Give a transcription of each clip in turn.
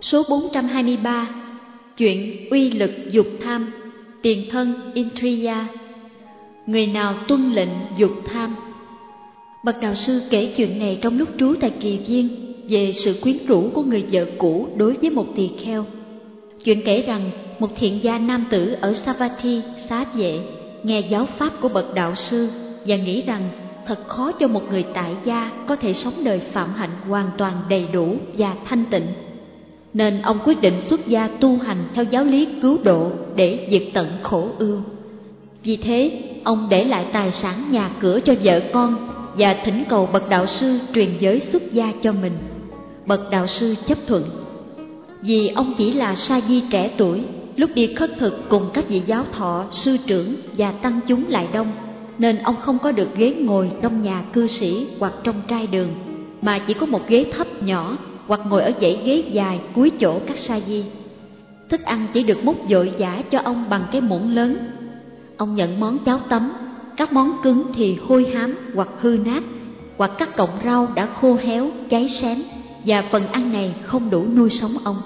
Số 423. Chuyện uy lực dục tham. Tiền thân Indriya. Người nào tuân lệnh dục tham. Bậc đạo sư kể chuyện này trong lúc trú tại Kỳ Viên về sự quyến rũ của người vợ cũ đối với một tỳ kheo. Chuyện kể rằng một thiện gia nam tử ở Savatthi, Xá Vệ, nghe giáo pháp của bậc đạo sư và nghĩ rằng thật khó cho một người tại gia có thể sống đời phạm hạnh hoàn toàn đầy đủ và thanh tịnh. Nên ông quyết định xuất gia tu hành theo giáo lý cứu độ để diệt tận khổ ưu. Vì thế, ông để lại tài sản nhà cửa cho vợ con và thỉnh cầu bậc đạo sư truyền giới xuất gia cho mình. Bậc đạo sư chấp thuận. Vì ông chỉ là sa di trẻ tuổi, lúc đi khất thực cùng các vị giáo thọ, sư trưởng và tăng chúng lại đông, nên ông không có được ghế ngồi trong nhà cư sĩ hoặc trong trai đường, mà chỉ có một ghế thấp nhỏ hoặc ngồi ở dãy ghế dài cuối chỗ các sa di. Thức ăn chỉ được múc vội vã cho ông bằng cái muỗng lớn. Ông nhận món cháo tấm, các món cứng thì hôi hám hoặc hư nát, hoặc các cọng rau đã khô héo, cháy xém, và phần ăn này không đủ nuôi sống ông.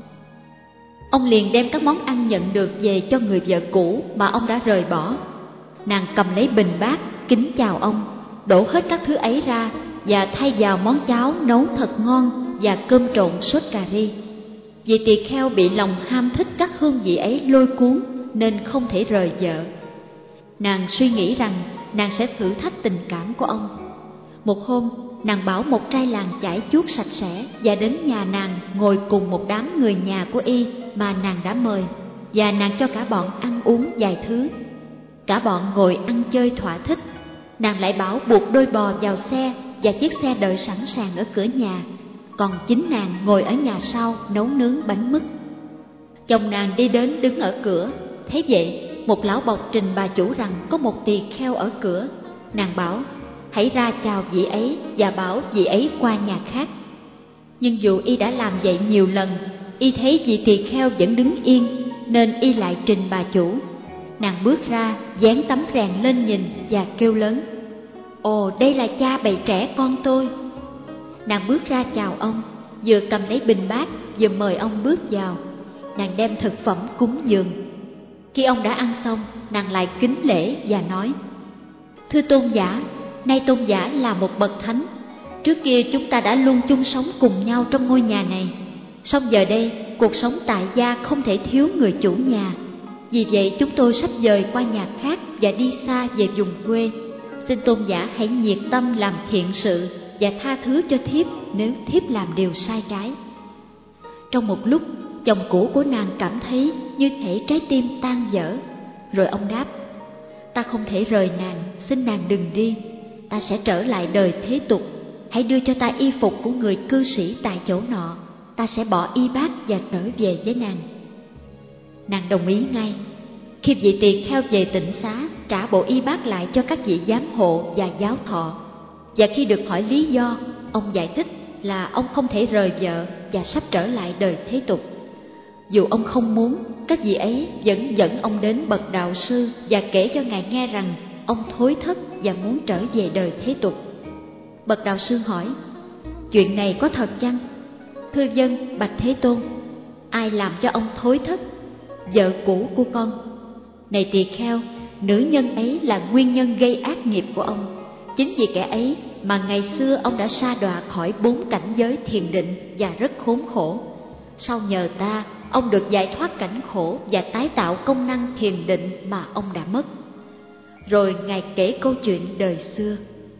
Ông liền đem các món ăn nhận được về cho người vợ cũ mà ông đã rời bỏ. Nàng cầm lấy bình bát, kính chào ông, đổ hết các thứ ấy ra và thay vào món cháo nấu thật ngon và cơm trộn sốt cà ri. Vì tỳ kheo bị lòng ham thích các hương vị ấy lôi cuốn nên không thể rời vợ. Nàng suy nghĩ rằng nàng sẽ thử thách tình cảm của ông. Một hôm, nàng bảo một trai làng chải chuốt sạch sẽ và đến nhà nàng ngồi cùng một đám người nhà của y mà nàng đã mời, và nàng cho cả bọn ăn uống vài thứ. Cả bọn ngồi ăn chơi thỏa thích. Nàng lại bảo buộc đôi bò vào xe và chiếc xe đợi sẵn sàng ở cửa nhà, còn chính nàng ngồi ở nhà sau nấu nướng bánh mứt. Chồng nàng đi đến đứng ở cửa, thấy vậy một lão bộc trình bà chủ rằng có một tỳ kheo ở cửa. Nàng bảo hãy ra chào vị ấy và bảo vị ấy qua nhà khác. Nhưng dù y đã làm vậy nhiều lần, y thấy vị tỳ kheo vẫn đứng yên, nên y lại trình bà chủ. Nàng bước ra, dán tấm rèn lên nhìn và kêu lớn: "Ồ, đây là cha bầy trẻ con tôi." Nàng bước ra chào ông, vừa cầm lấy bình bát, vừa mời ông bước vào. Nàng đem thực phẩm cúng dường. Khi ông đã ăn xong, nàng lại kính lễ và nói: "Thưa tôn giả, nay tôn giả là một bậc thánh. Trước kia chúng ta đã luôn chung sống cùng nhau trong ngôi nhà này. Song giờ đây, cuộc sống tại gia không thể thiếu người chủ nhà. Vì vậy chúng tôi sắp dời qua nhà khác và đi xa về vùng quê. Xin tôn giả hãy nhiệt tâm làm thiện sự và tha thứ cho thiếp nếu thiếp làm điều sai trái." Trong một lúc, chồng cũ của nàng cảm thấy như thể trái tim tan vỡ. Rồi ông đáp: "Ta không thể rời nàng, xin nàng đừng đi. Ta sẽ trở lại đời thế tục. Hãy đưa cho ta y phục của người cư sĩ tại chỗ nọ. Ta sẽ bỏ y bát và trở về với nàng." Nàng đồng ý ngay. Khi vị tỳ kheo về tịnh xá, trả bộ y bát lại cho các vị giám hộ và giáo thọ. Và khi được hỏi lý do, ông giải thích là ông không thể rời vợ và sắp trở lại đời thế tục. Dù ông không muốn, các vị ấy vẫn dẫn ông đến bậc đạo sư và kể cho ngài nghe rằng ông thối thất và muốn trở về đời thế tục. Bậc đạo sư hỏi: "Chuyện này có thật chăng?" "Thưa vâng, bạch Thế Tôn." "Ai làm cho ông thối thất?" "Vợ cũ của con." "Này tỳ kheo, nữ nhân ấy là nguyên nhân gây ác nghiệp của ông. Chính vì kẻ ấy mà ngày xưa ông đã sa đọa khỏi 4 cảnh giới thiền định và rất khốn khổ. Sau nhờ ta, ông được giải thoát cảnh khổ và tái tạo công năng thiền định mà ông đã mất." Rồi ngài kể câu chuyện đời xưa.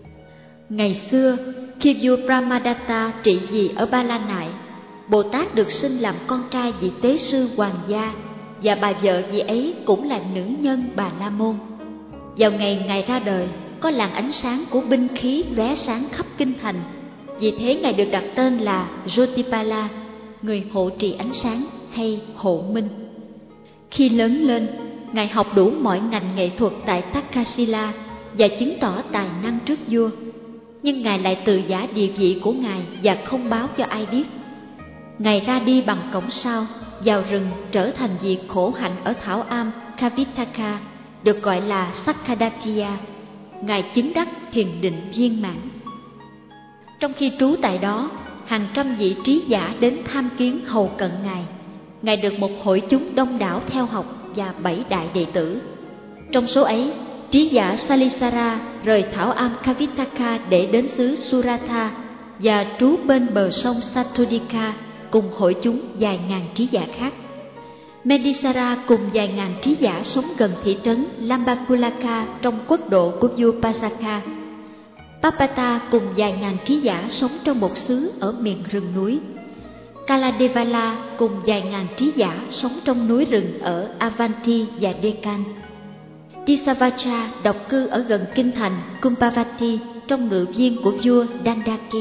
Ngày xưa, khi vua Brahmadatta trị vì ở Ba La Nại, Bồ Tát được sinh làm con trai vị tế sư hoàng gia, và bà vợ vị ấy cũng là nữ nhân Bà La Môn. Vào ngày ngài ra đời, có làn ánh sáng của binh khí lóe sáng khắp kinh thành. Vì thế ngài được đặt tên là Jyotipala, người hộ trì ánh sáng hay hộ minh. Khi lớn lên, ngài học đủ mọi ngành nghệ thuật tại Takshila và chứng tỏ tài năng trước vua. Nhưng ngài lại từ giả địa vị của ngài và không báo cho ai biết. Ngài ra đi bằng cổng sau, vào rừng trở thành vị khổ hạnh ở thảo am Kavitaka, được gọi là Sakkadatya. Ngài chứng đắc thiền định viên mãn. Trong khi trú tại đó, hàng trăm vị trí giả đến tham kiến hầu cận Ngài. Ngài được một hội chúng đông đảo theo học và 7 đại đệ tử. Trong số ấy, trí giả Salisara rời thảo am Kavitaka để đến xứ Suratha và trú bên bờ sông Satudika cùng hội chúng vài ngàn trí giả khác. Medisara cùng vài ngàn trí giả sống gần thị trấn Lambakulaka trong quốc độ của vua Pasaka. Papata cùng vài ngàn trí giả sống trong một xứ ở miền rừng núi. Kaladevala cùng vài ngàn trí giả sống trong núi rừng ở Avanti và Deccan. Tisavacha độc cư ở gần kinh thành Kumbhavati trong ngự viên của vua Dandaki.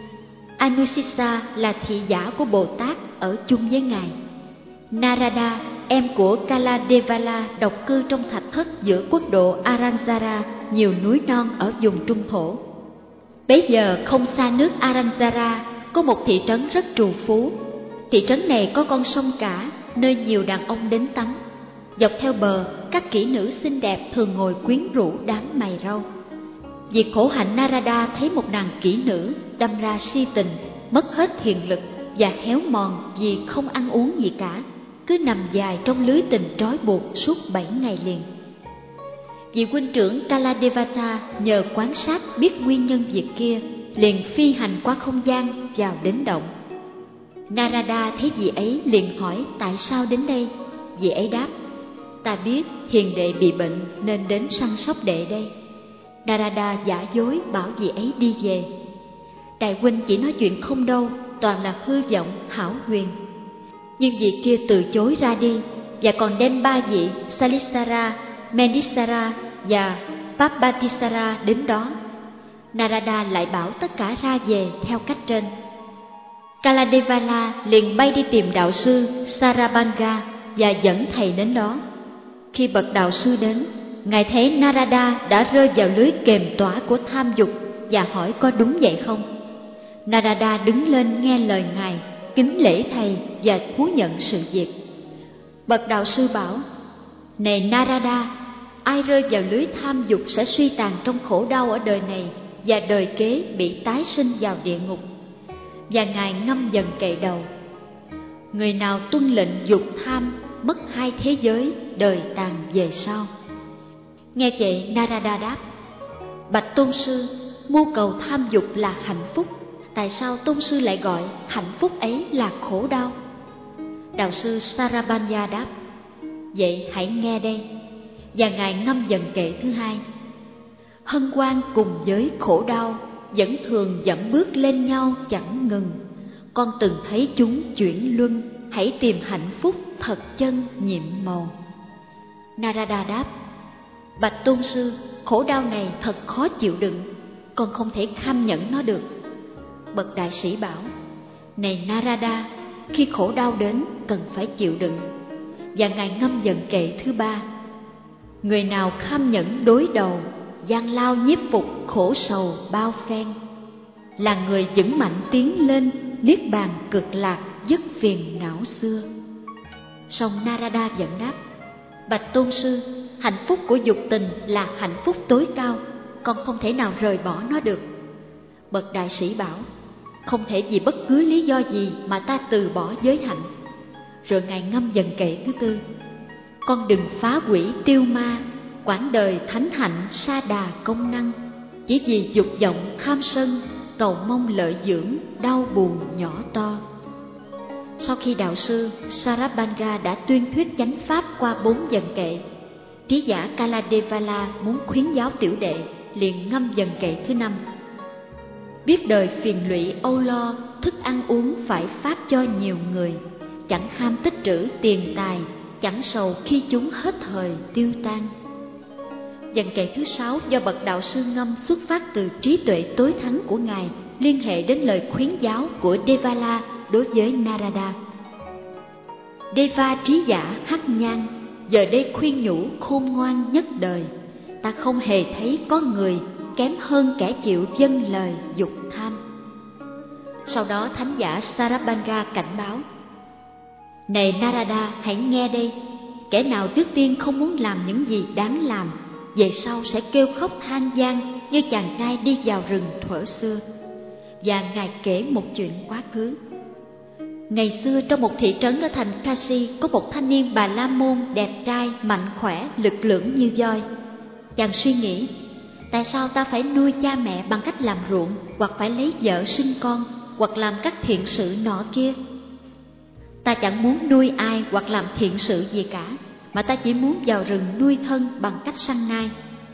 Anusisa là thị giả của Bồ Tát ở chung với Ngài. Narada, em của Kaladevala, độc cư trong thạch thất giữa quốc độ Aranjara, nhiều núi non ở vùng trung thổ. Bấy giờ không xa nước Aranjara có một thị trấn rất trù phú. Thị trấn này có con sông cả, nơi nhiều đàn ông đến tắm. Dọc theo bờ, các kỹ nữ xinh đẹp thường ngồi quyến rũ đám mày râu. Vì khổ hạnh, Narada thấy một nàng kỹ nữ đâm ra si tình, mất hết thiền lực và héo mòn vì không ăn uống gì cả, cứ nằm dài trong lưới tình trói buộc suốt 7 ngày liền. Vị huynh trưởng Kaladevata nhờ quan sát biết nguyên nhân việc kia, liền phi hành qua không gian vào đến động. Narada thấy vị ấy liền hỏi tại sao đến đây. Vị ấy đáp: ta biết hiền đệ bị bệnh nên đến săn sóc đệ đây. Narada giả dối bảo vị ấy đi về. Đại huynh chỉ nói chuyện không đâu, toàn là hư vọng hão huyền. Nhưng vị kia từ chối ra đi, và còn đem 3 vị Salisara, Medisara và Papatisara đến đó. Narada lại bảo tất cả ra về theo cách trên. Kaladevala liền bay đi tìm đạo sư Sarabanga và dẫn thầy đến đó. Khi bậc đạo sư đến, Ngài thấy Narada đã rơi vào lưới kềm tỏa của tham dục và hỏi có đúng vậy không. Narada đứng lên nghe lời Ngài, kính lễ thầy và thú nhận sự việc. Bậc đạo sư bảo: này Narada, ai rơi vào lưới tham dục sẽ suy tàn trong khổ đau ở đời này và đời kế bị tái sinh vào địa ngục. Và Ngài ngâm dần kệ đầu: người nào tuân lệnh dục tham mất 2 thế giới, đời tàn về sau. Nghe vậy, Narada đáp: bạch tôn sư, mưu cầu tham dục là hạnh phúc, tại sao tôn sư lại gọi hạnh phúc ấy là khổ đau? Đạo sư Sarabanya đáp: vậy hãy nghe đây. Và Ngài ngâm dần kệ thứ 2: hân hoan cùng với khổ đau vẫn thường dẫm bước lên nhau chẳng ngừng. Con từng thấy chúng chuyển luân, hãy tìm hạnh phúc thật chân nhiệm màu. Narada đáp: bạch tôn sư, khổ đau này thật khó chịu đựng, con không thể kham nhẫn nó được. Bậc đại sĩ bảo: này Narada, khi khổ đau đến cần phải chịu đựng. Và Ngài ngâm dần kệ thứ 3: người nào kham nhẫn đối đầu, gian lao nhiếp phục khổ sầu bao phen, là người vững mạnh tiến lên niết bàn cực lạc, dứt phiền não xưa. Song Narada vẫn đáp: bạch tôn sư, hạnh phúc của dục tình là hạnh phúc tối cao, con không thể nào rời bỏ nó được. Bậc đại sĩ bảo: không thể vì bất cứ lý do gì mà ta từ bỏ giới hạnh. Rồi Ngài ngâm dần kệ thứ 4: con đừng phá hủy tiêu ma, quãng đời thánh hạnh sa đà công năng, chỉ vì dục vọng tham sân, cầu mong lợi dưỡng, đau buồn nhỏ to. Sau khi đạo sư Sarabanga đã tuyên thuyết chánh pháp qua 4 dần kệ, trí giả Kaladevala muốn khuyến giáo tiểu đệ, liền ngâm dần kệ thứ 5: biết đời phiền lụy âu lo, thức ăn uống phải pháp cho nhiều người, chẳng ham tích trữ tiền tài, chẳng sầu khi chúng hết thời tiêu tan. Dần kệ thứ 6 do bậc đạo sư ngâm xuất phát từ trí tuệ tối thắng của Ngài, liên hệ đến lời khuyến giáo của Devala đối với Narada. Deva trí giả hắc nhan, giờ đây khuyên nhủ khôn ngoan nhất đời, ta không hề thấy có người kém hơn kẻ chịu vâng lời dục tham. Sau đó thánh giả Sarabanga cảnh báo: này Narada, hãy nghe đây. Kẻ nào trước tiên không muốn làm những gì đáng làm, về sau sẽ kêu khóc than van như chàng trai đi vào rừng thuở xưa. và Ngài kể một chuyện quá khứ. Ngày xưa trong một thị trấn ở thành Kashi có một thanh niên Bà La Môn đẹp trai, mạnh khỏe, lực lưỡng như voi. Chàng suy nghĩ, tại sao ta phải nuôi cha mẹ bằng cách làm ruộng, hoặc phải lấy vợ sinh con, hoặc làm các thiện sự nọ kia? Ta chẳng muốn nuôi ai hoặc làm thiện sự gì cả, mà ta chỉ muốn vào rừng nuôi thân bằng cách săn nai.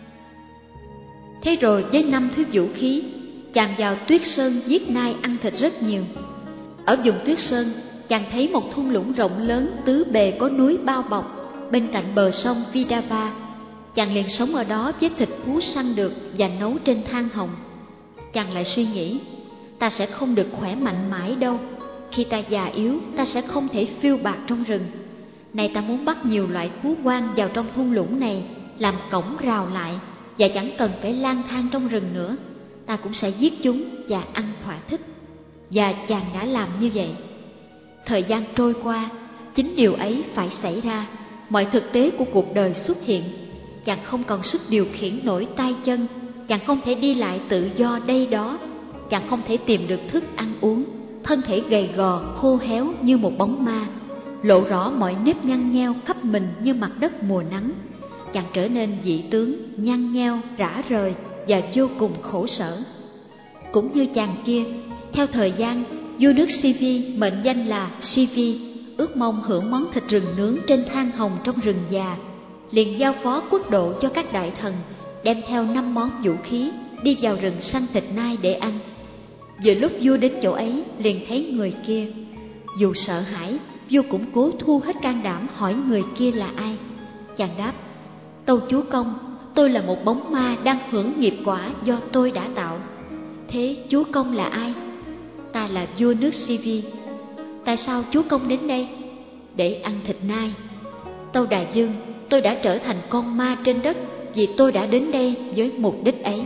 Thế rồi với 5 thứ vũ khí, chàng vào Tuyết Sơn giết nai ăn thịt rất nhiều. Ở vùng Tuyết Sơn, chàng thấy một thung lũng rộng lớn tứ bề có núi bao bọc, bên cạnh bờ sông Vidava. Chàng liền sống ở đó với thịt thú săn được và nấu trên than hồng. Chàng lại suy nghĩ, ta sẽ không được khỏe mạnh mãi đâu. Khi ta già yếu, ta sẽ không thể phiêu bạt trong rừng. Này ta muốn bắt nhiều loại thú hoang vào trong thung lũng này, làm cổng rào lại, và chẳng cần phải lang thang trong rừng nữa. Ta cũng sẽ giết chúng và ăn thỏa thích. Và chàng đã làm như vậy. Thời gian trôi qua, chính điều ấy phải xảy ra. Mọi thực tế của cuộc đời xuất hiện. Chàng không còn sức điều khiển nổi tay chân, chàng không thể đi lại tự do đây đó, chàng không thể tìm được thức ăn uống, thân thể gầy gò khô héo như một bóng ma, lộ rõ mọi nếp nhăn nheo khắp mình như mặt đất mùa nắng. Chàng trở nên dị tướng, nhăn nheo, rã rời và vô cùng khổ sở. Cũng như chàng kia, theo thời gian, vua nước Sivi mệnh danh là Sivi, ước mong hưởng món thịt rừng nướng trên than hồng trong rừng già, liền giao phó quốc độ cho các đại thần, đem theo 5 món vũ khí, đi vào rừng săn thịt nai để ăn. Vừa lúc vua đến chỗ ấy, liền thấy người kia. Dù sợ hãi, vua cũng cố thu hết can đảm hỏi người kia là ai. Chàng đáp, tâu chúa công, tôi là một bóng ma đang hưởng nghiệp quả do tôi đã tạo. Thế chúa công là ai? Ta là vua nước Sivi. Tại sao chúa công đến đây? Để ăn thịt nai. Tâu đại vương, tôi đã trở thành con ma trên đất vì tôi đã đến đây với mục đích ấy.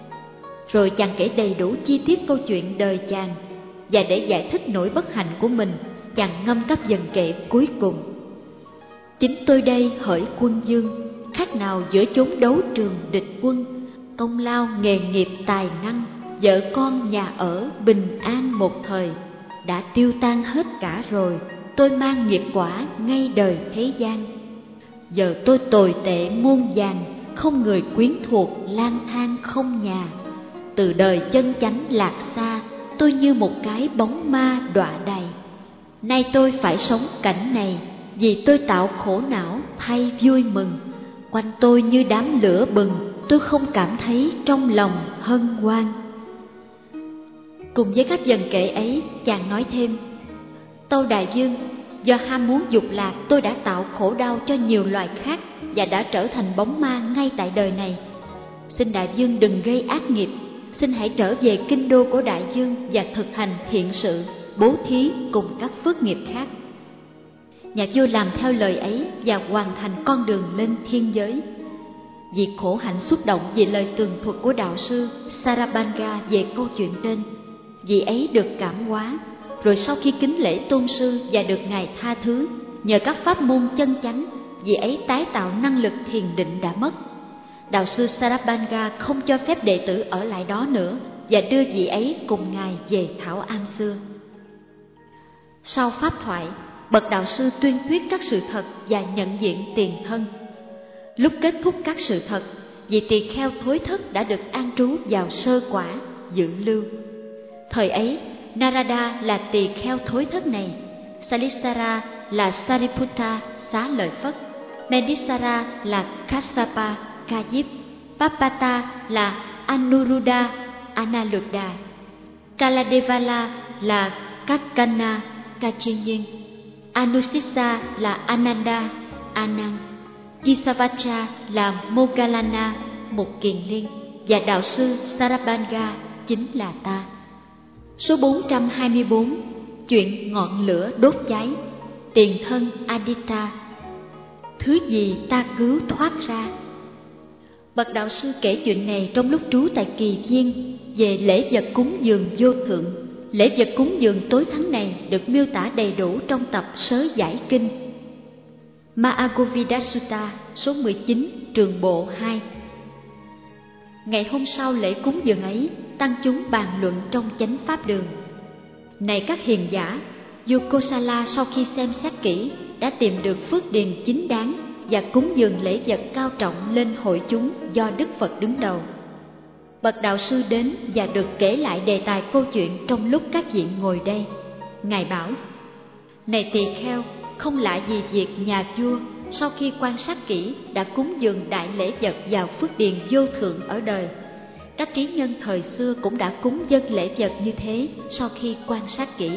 Rồi chàng kể đầy đủ chi tiết câu chuyện đời chàng, và để giải thích nỗi bất hạnh của mình, chàng ngâm các vần kệ cuối cùng. Chính tôi đây hỡi quân vương, khác nào giữa chốn đấu trường địch quân, công lao nghề nghiệp tài năng, vợ con nhà ở bình an một thời, đã tiêu tan hết cả rồi, tôi mang nghiệp quả ngay đời thế gian. Giờ tôi tồi tệ muôn vàn, không người quyến thuộc, lang thang không nhà. Từ đời chân chánh lạc xa, tôi như một cái bóng ma đọa đầy. Nay tôi phải sống cảnh này, vì tôi tạo khổ não thay vui mừng. Quanh tôi như đám lửa bừng, tôi không cảm thấy trong lòng hân hoan. Cùng với các vần kệ ấy, chàng nói thêm, tâu đại vương, do ham muốn dục lạc, tôi đã tạo khổ đau cho nhiều loài khác và đã trở thành bóng ma ngay tại đời này. Xin đại vương đừng gây ác nghiệp, xin hãy trở về kinh đô của đại vương và thực hành thiện sự, bố thí cùng các phước nghiệp khác. Nhà vua làm theo lời ấy và hoàn thành con đường lên thiên giới. Vì khổ hạnh xúc động vì lời tường thuật của đạo sư Sarabanga về câu chuyện trên, vì ấy được cảm hóa. Rồi sau khi kính lễ tôn sư và được Ngài tha thứ, nhờ các pháp môn chân chánh, vì ấy tái tạo năng lực thiền định đã mất. Đạo sư Sarabanga không cho phép đệ tử ở lại đó nữa và đưa vị ấy cùng Ngài về Thảo Am xưa. Sau pháp thoại, bậc đạo sư tuyên thuyết các sự thật và nhận diện tiền thân. Lúc kết thúc các sự thật, vị tỳ kheo thối thất đã được an trú vào sơ quả, dự lưu. Thời ấy, Narada là tỳ kheo thối thất này, Salisara là Sariputta xá lợi Phất, Medisara là Kassapa Ca Diếp, Papata là Anuruddha Analuddha, Kaladevala là Kakkana Kachinyin, Anusisa là Ananda Anand, Isavacha là Moggallana một kiền liên, và đạo sư Sarabanga chính là ta. Số 424, chuyện ngọn lửa đốt cháy, tiền thân Aditya. Thứ gì ta cứu thoát ra? Bậc đạo sư kể chuyện này trong lúc trú tại Kỳ Viên về lễ vật cúng dường vô thượng. Lễ vật cúng dường tối thắng này được miêu tả đầy đủ trong tập Sớ Giải Kinh Mahagovida Sutta số 19 trường bộ 2. Ngày hôm sau lễ cúng dường ấy, tăng chúng bàn luận trong chánh pháp đường. Này các hiền giả, vua Kosala sau khi xem xét kỹ đã tìm được phước điền chính đáng và cúng dường lễ vật cao trọng lên hội chúng do Đức Phật đứng đầu. Bậc đạo sư đến và được kể lại đề tài câu chuyện trong lúc các vị ngồi đây. Ngài bảo: Này tỳ kheo, không lạ gì việc nhà vua sau khi quan sát kỹ đã cúng dường đại lễ vật vào phước điền vô thượng ở đời. Các trí nhân thời xưa cũng đã cúng dâng lễ vật như thế sau khi quan sát kỹ.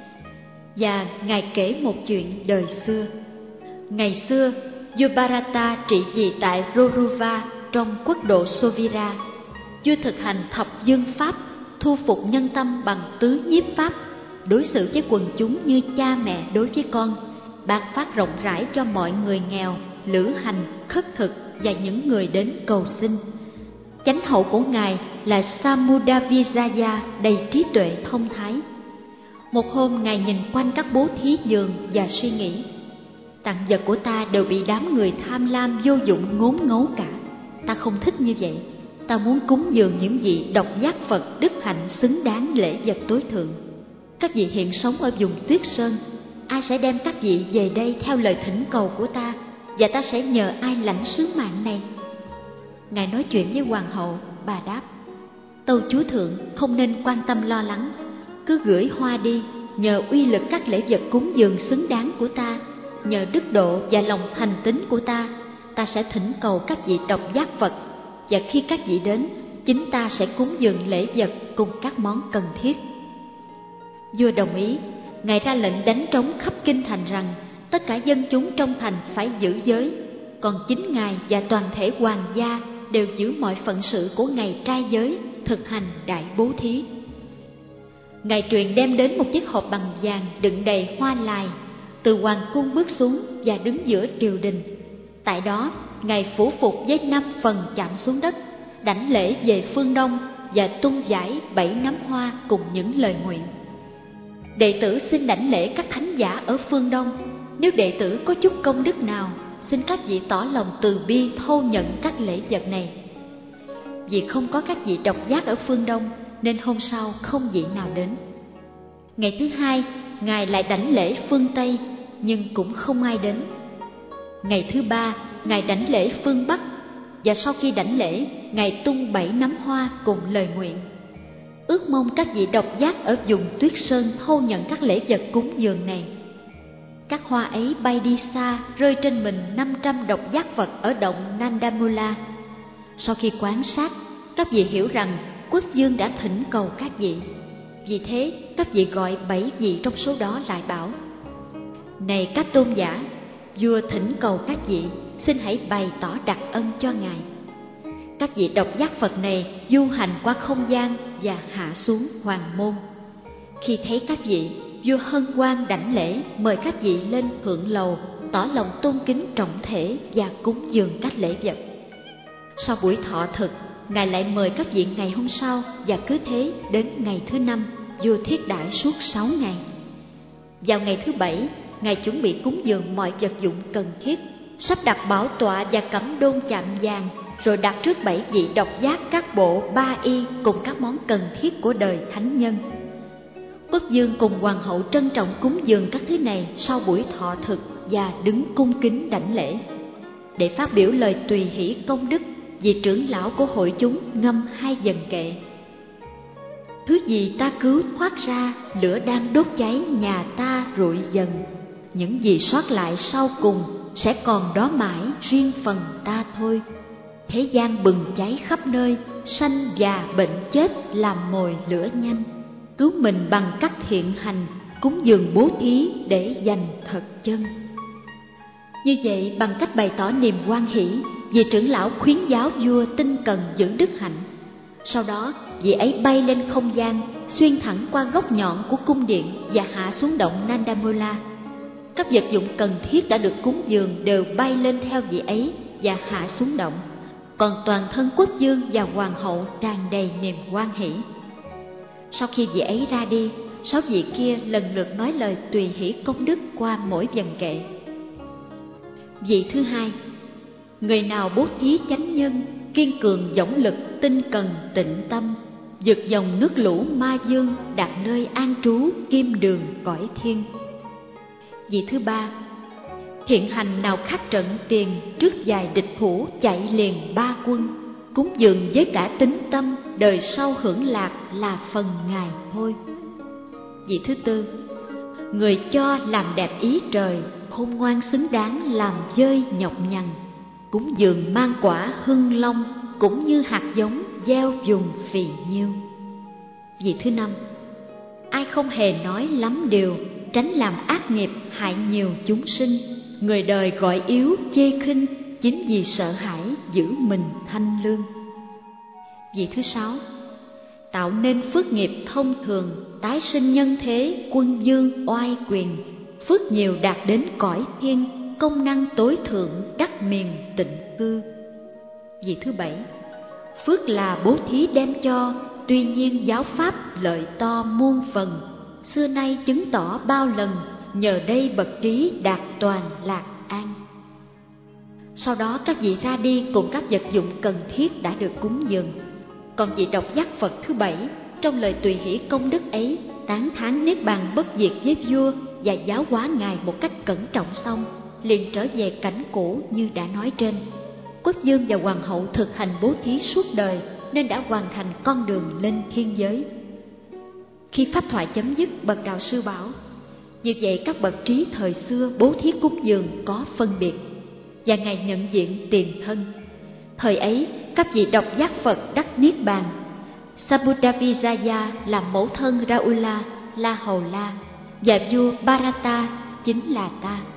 Và Ngài kể một chuyện đời xưa. Ngày xưa, vua Bharata trị vì tại Roruva trong quốc độ Sovira. Vua thực hành thập dương pháp, thu phục nhân tâm bằng tứ nhiếp pháp, đối xử với quần chúng như cha mẹ đối với con, ban phát rộng rãi cho mọi người nghèo, lữ hành, khất thực và những người đến cầu xin. Chánh hậu của Ngài là Samudavijaya đầy trí tuệ thông thái. Một hôm Ngài nhìn quanh các bố thí vườn và suy nghĩ: tặng vật của ta đều bị đám người tham lam vô dụng ngốn ngấu cả. Ta không thích như vậy. Ta muốn cúng dường những vị độc giác Phật đức hạnh xứng đáng lễ vật tối thượng. Các vị hiện sống ở vùng Tuyết Sơn, ai sẽ đem các vị về đây theo lời thỉnh cầu của ta, và ta sẽ nhờ ai lãnh sứ mạng này? Ngài nói chuyện với hoàng hậu, bà đáp: Tâu chúa thượng không nên quan tâm lo lắng, cứ gửi hoa đi, nhờ uy lực các lễ vật cúng dường xứng đáng của ta, nhờ đức độ và lòng thành tín của ta, ta sẽ thỉnh cầu các vị độc giác Phật, và khi các vị đến, chính ta sẽ cúng dường lễ vật cùng các món cần thiết. Vua đồng ý. Ngài ra lệnh đánh trống khắp kinh thành rằng tất cả dân chúng trong thành phải giữ giới, còn chính Ngài và toàn thể hoàng gia đều giữ mọi phận sự của ngày trai giới, thực hành đại bố thí. Ngài truyền đem đến một chiếc hộp bằng vàng đựng đầy hoa lài, từ hoàng cung bước xuống và đứng giữa triều đình. Tại đó, Ngài phủ phục với 5 phần chạm xuống đất, đảnh lễ về phương Đông và tung giải 7 nắm hoa cùng những lời nguyện. Đệ tử xin đảnh lễ các thánh giả ở phương Đông. Nếu đệ tử có chút công đức nào, xin các vị tỏ lòng từ bi thâu nhận các lễ vật này. Vì không có các vị độc giác ở phương Đông, nên hôm sau không vị nào đến. Ngày thứ hai, Ngài lại đảnh lễ phương Tây, nhưng cũng không ai đến. Ngày thứ ba, Ngài đảnh lễ phương Bắc, và sau khi đảnh lễ, Ngài tung 7 nắm hoa cùng lời nguyện. Ước mong các vị độc giác ở vùng Tuyết Sơn thâu nhận các lễ vật cúng dường này. Các hoa ấy bay đi xa, rơi trên mình 500 độc giác Phật ở động Nandamula. Sau khi quan sát, các vị hiểu rằng quốc vương đã thỉnh cầu các vị. Vì thế, các vị gọi 7 vị trong số đó lại bảo: Này các tôn giả, vua thỉnh cầu các vị, xin hãy bày tỏ đặc ân cho Ngài. Các vị độc giác Phật này du hành qua không gian và hạ xuống hoàng môn. Khi thấy các vị, vua hân hoan đảnh lễ, mời các vị lên hưởng lầu, tỏ lòng tôn kính trọng thể và cúng dường các lễ vật. Sau buổi thọ thực, Ngài lại mời các vị ngày hôm sau, và cứ thế đến ngày thứ 5, vua thiết đãi suốt 6 ngày. Vào ngày thứ 7, Ngài chuẩn bị cúng dường mọi vật dụng cần thiết, sắp đặt bảo tọa và cẩm đôn chạm vàng, rồi đặt trước 7 vị độc giác các bộ ba y cùng các món cần thiết của đời thánh nhân. Quốc vương cùng hoàng hậu trân trọng cúng dường các thứ này sau buổi thọ thực và đứng cung kính đảnh lễ. Để phát biểu lời tùy hỷ công đức, vị trưởng lão của hội chúng ngâm 2 vần kệ: Thứ gì ta cứu thoát ra, lửa đang đốt cháy nhà ta rụi dần. Những gì sót lại sau cùng sẽ còn đó mãi riêng phần ta thôi. Thế gian bừng cháy khắp nơi, sanh già bệnh chết làm mồi lửa nhanh. Cứu mình bằng cách thiện hành, cúng dường bố thí để dành thật chân. Như vậy, bằng cách bày tỏ niềm hoan hỷ, vị trưởng lão khuyến giáo vua tinh cần giữ đức hạnh. Sau đó, vị ấy bay lên không gian, xuyên thẳng qua góc nhọn của cung điện và hạ xuống động Nandamula. Các vật dụng cần thiết đã được cúng dường đều bay lên theo vị ấy và hạ xuống động. Còn toàn thân quốc vương và hoàng hậu tràn đầy niềm hoan hỷ. Sau khi vị ấy ra đi, 6 vị kia lần lượt nói lời tùy hỷ công đức qua mỗi vần kệ. Vị thứ hai: Người nào bố thí chánh nhân, kiên cường dõng lực, tinh cần tịnh tâm, vượt dòng nước lũ ma dương, đạt nơi an trú kim đường cõi thiên. Vị thứ ba, thiện hành nào khắc trận tiền, trước vài địch thủ chạy liền ba quân, cúng dường với cả tín tâm, đời sau hưởng lạc là phần Ngài thôi. Vị thứ tư, người cho làm đẹp ý trời, khôn ngoan xứng đáng làm dơi nhọc nhằn, cúng dường mang quả hưng long, cũng như hạt giống gieo dùng phì nhiêu. Vị thứ năm, ai không hề nói lắm điều, tránh làm ác nghiệp hại nhiều chúng sinh, người đời gọi yếu chê khinh, chính vì sợ hãi giữ mình thanh lương. Vị thứ sáu, tạo nên phước nghiệp thông thường, tái sinh nhân thế quân dương oai quyền, phước nhiều đạt đến cõi thiên, công năng tối thượng đắc miền tịnh cư. Vị thứ bảy, phước là bố thí đem cho, tuy nhiên giáo pháp lợi to muôn phần, xưa nay chứng tỏ bao lần, nhờ đây bậc trí đạt toàn lạc an. Sau đó các vị ra đi cùng các vật dụng cần thiết đã được cúng dường. Còn vị độc giác Phật thứ bảy, trong lời tùy hỷ công đức ấy, tán thán niết bàn bất diệt với vua và giáo hóa Ngài một cách cẩn trọng xong, liền trở về cảnh cũ như đã nói trên. Quốc vương và hoàng hậu thực hành bố thí suốt đời, nên đã hoàn thành con đường lên thiên giới. Khi pháp thoại chấm dứt, bậc đạo sư bảo: như vậy các bậc trí thời xưa bố thí cúng dường có phân biệt, và Ngài nhận diện tiền thân. Thời ấy, các vị độc giác Phật đắc niết bàn. Sambuddhavijaya là mẫu thân Rahula, La Hầu La, và vua Bharata chính là ta.